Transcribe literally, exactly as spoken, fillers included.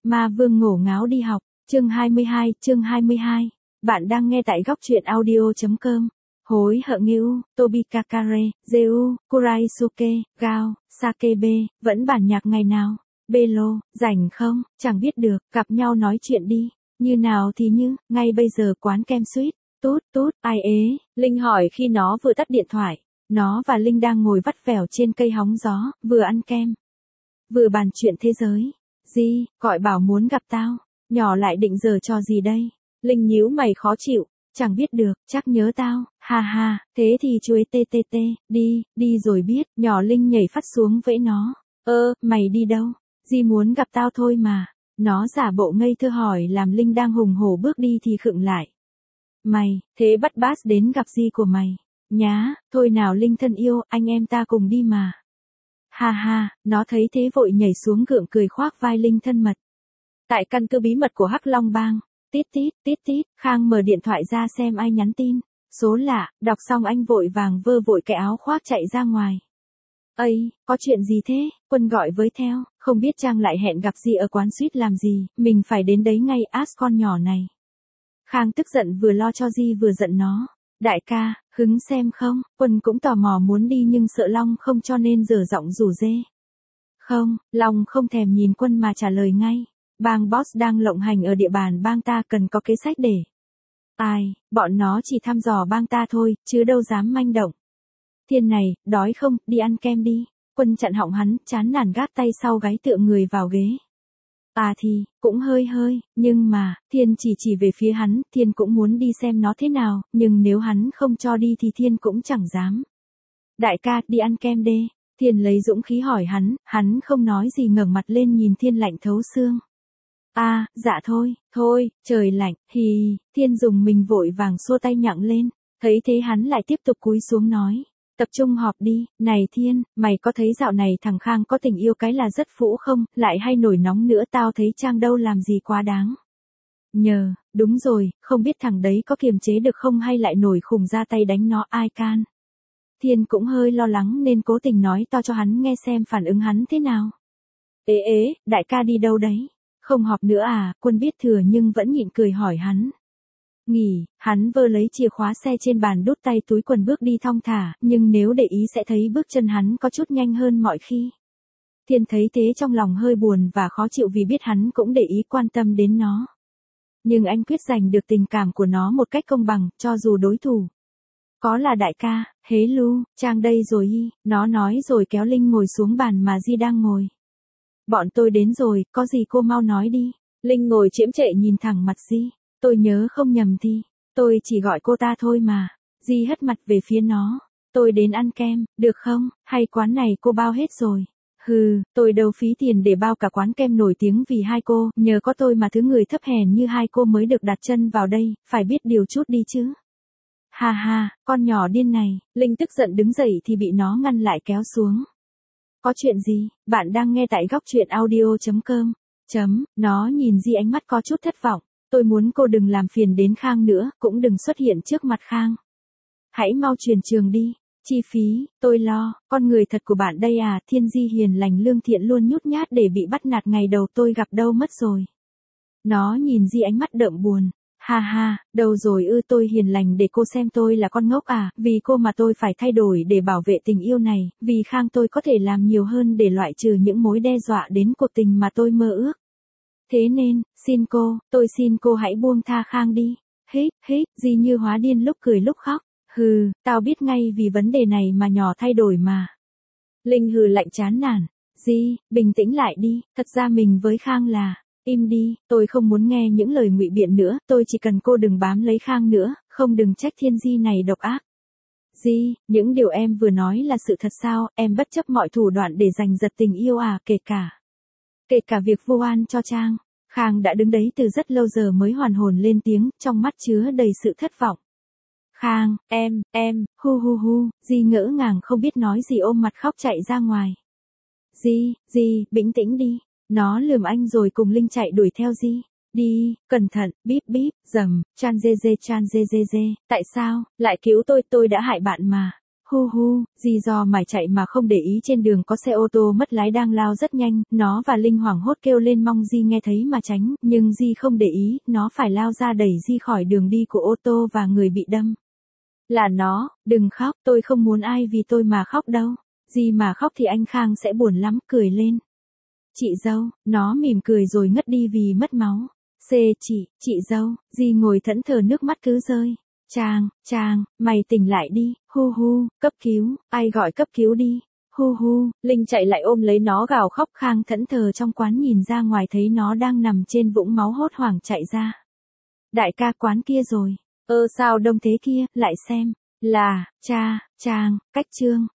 Ma Vương ngổ ngáo đi học, chương hai mươi hai, chương hai mươi hai. Bạn đang nghe tại góc truyện audio chấm com. Hối hận Nghiu, Tobikakare, Zeu, Kuraisuke, Gao, Sakebe, vẫn bản nhạc ngày nào. Belo, rảnh không, chẳng biết được, gặp nhau nói chuyện đi. Như nào thì như, ngay bây giờ quán kem suýt. Tút tút, ai ế, Linh hỏi khi nó vừa tắt điện thoại. Nó và Linh đang ngồi vắt vẻo trên cây hóng gió, vừa ăn kem, vừa bàn chuyện thế giới. Gì, gọi bảo muốn gặp tao, nhỏ lại định giờ cho gì đây? Linh nhíu mày khó chịu, chẳng biết được, chắc nhớ tao, ha ha, thế thì chuối tê tê tê, đi, đi rồi biết, nhỏ Linh nhảy phát xuống vẫy nó. Ơ, mày đi đâu? Di muốn gặp tao thôi mà. Nó giả bộ ngây thơ hỏi làm Linh đang hùng hổ bước đi thì khựng lại. Mày, thế bắt bát đến gặp Di của mày. Nhá, thôi nào Linh thân yêu, anh em ta cùng đi mà. Ha ha, nó thấy thế vội nhảy xuống gượng cười khoác vai Linh thân mật. Tại căn cứ bí mật của Hắc Long Bang, tít tít, tít tít, Khang mở điện thoại ra xem ai nhắn tin. Số lạ, đọc xong anh vội vàng vơ vội cái áo khoác chạy ra ngoài. Ây, có chuyện gì thế? Quân gọi với theo, không biết Trang lại hẹn gặp gì ở quán suýt làm gì, mình phải đến đấy ngay át con nhỏ này. Khang tức giận vừa lo cho Di vừa giận nó. Đại ca, hứng xem không? Quân cũng tò mò muốn đi nhưng sợ Long không cho nên dở giọng rủ dê. Không, Long không thèm nhìn Quân mà trả lời ngay. Bang Boss đang lộng hành ở địa bàn bang ta cần có kế sách để. Ai, bọn nó chỉ thăm dò bang ta thôi, chứ đâu dám manh động. Thiên này, đói không, đi ăn kem đi. Quân chặn họng hắn, chán nản gác tay sau gáy tựa người vào ghế. À thì, cũng hơi hơi, nhưng mà, Thiên chỉ chỉ về phía hắn, Thiên cũng muốn đi xem nó thế nào, nhưng nếu hắn không cho đi thì Thiên cũng chẳng dám. Đại ca, đi ăn kem đê. Thiên lấy dũng khí hỏi hắn, hắn không nói gì ngẩng mặt lên nhìn Thiên lạnh thấu xương. À, dạ thôi, thôi, trời lạnh, hì, Thiên dùng mình vội vàng xua tay nhặng lên, thấy thế hắn lại tiếp tục cúi xuống nói. Tập trung họp đi, này Thiên, mày có thấy dạo này thằng Khang có tình yêu cái là rất phũ không, lại hay nổi nóng nữa tao thấy Trang đâu làm gì quá đáng. Nhờ, đúng rồi, không biết thằng đấy có kiềm chế được không hay lại nổi khùng ra tay đánh nó ai can. Thiên cũng hơi lo lắng nên cố tình nói to cho hắn nghe xem phản ứng hắn thế nào. Ế ế, đại ca đi đâu đấy? Không họp nữa à? Quân biết thừa nhưng vẫn nhịn cười hỏi hắn. Nghỉ, hắn vơ lấy chìa khóa xe trên bàn đút tay túi quần bước đi thong thả, nhưng nếu để ý sẽ thấy bước chân hắn có chút nhanh hơn mọi khi. Thiên thấy thế trong lòng hơi buồn và khó chịu vì biết hắn cũng để ý quan tâm đến nó. Nhưng anh quyết giành được tình cảm của nó một cách công bằng, cho dù đối thủ. Có là đại ca, hế lu, Trang đây rồi y, nó nói rồi kéo Linh ngồi xuống bàn mà Di đang ngồi. Bọn tôi đến rồi, có gì cô mau nói đi. Linh ngồi chiếm trệ nhìn thẳng mặt Di. Tôi nhớ không nhầm thì, tôi chỉ gọi cô ta thôi mà. Di hất mặt về phía nó. Tôi đến ăn kem, được không, hay quán này cô bao hết rồi. Hừ, tôi đâu phí tiền để bao cả quán kem nổi tiếng vì hai cô, nhờ có tôi mà thứ người thấp hèn như hai cô mới được đặt chân vào đây, phải biết điều chút đi chứ. Ha ha, con nhỏ điên này, Linh tức giận đứng dậy thì bị nó ngăn lại kéo xuống. Có chuyện gì, bạn đang nghe tại góc truyện audio chấm com. Chấm, nó nhìn Di ánh mắt có chút thất vọng. Tôi muốn cô đừng làm phiền đến Khang nữa, cũng đừng xuất hiện trước mặt Khang. Hãy mau truyền trường đi, chi phí, tôi lo, con người thật của bạn đây à, Thiên Di hiền lành lương thiện luôn nhút nhát để bị bắt nạt ngày đầu tôi gặp đâu mất rồi. Nó nhìn Di ánh mắt đượm buồn, ha ha, đâu rồi ư tôi hiền lành để cô xem tôi là con ngốc à, vì cô mà tôi phải thay đổi để bảo vệ tình yêu này, vì Khang tôi có thể làm nhiều hơn để loại trừ những mối đe dọa đến cuộc tình mà tôi mơ ước. Thế nên, xin cô, tôi xin cô hãy buông tha Khang đi. Hít, hít, Di như hóa điên lúc cười lúc khóc. Hừ, tao biết ngay vì vấn đề này mà nhỏ thay đổi mà. Linh hừ lạnh chán nản. Di, bình tĩnh lại đi, thật ra mình với Khang là, im đi, tôi không muốn nghe những lời ngụy biện nữa, tôi chỉ cần cô đừng bám lấy Khang nữa, không đừng trách Thiên Di này độc ác. Di, những điều em vừa nói là sự thật sao, em bất chấp mọi thủ đoạn để giành giật tình yêu à, kể cả. Kể cả việc vu oan cho Trang. Khang đã đứng đấy từ rất lâu giờ mới hoàn hồn lên tiếng, trong mắt chứa đầy sự thất vọng. Khang, em, em, hu hu hu, Di ngỡ ngàng không biết nói gì ôm mặt khóc chạy ra ngoài. Di, Di, bình tĩnh đi. Nó lườm anh rồi cùng Linh chạy đuổi theo Di. Đi, cẩn thận, bíp bíp, dầm, chan dê dê chan dê dê dê, tại sao, lại cứu tôi, tôi đã hại bạn mà. Hu hu, Di do mải chạy mà không để ý trên đường có xe ô tô mất lái đang lao rất nhanh, nó và Linh hoảng hốt kêu lên mong Di nghe thấy mà tránh, nhưng Di không để ý, nó phải lao ra đẩy Di khỏi đường đi của ô tô và người bị đâm. Là nó, đừng khóc, tôi không muốn ai vì tôi mà khóc đâu. Di mà khóc thì anh Khang sẽ buồn lắm, cười lên. Chị dâu, nó mỉm cười rồi ngất đi vì mất máu. C chị, chị dâu, Di ngồi thẫn thờ nước mắt cứ rơi. Trang, Trang, mày tỉnh lại đi, hu hu, cấp cứu, ai gọi cấp cứu đi, hu hu, Linh chạy lại ôm lấy nó gào khóc. Khang thẫn thờ trong quán nhìn ra ngoài thấy nó đang nằm trên vũng máu hốt hoảng chạy ra. Đại ca quán kia rồi, ơ sao đông thế kia, lại xem, là, cha, Trang, Cách Trương.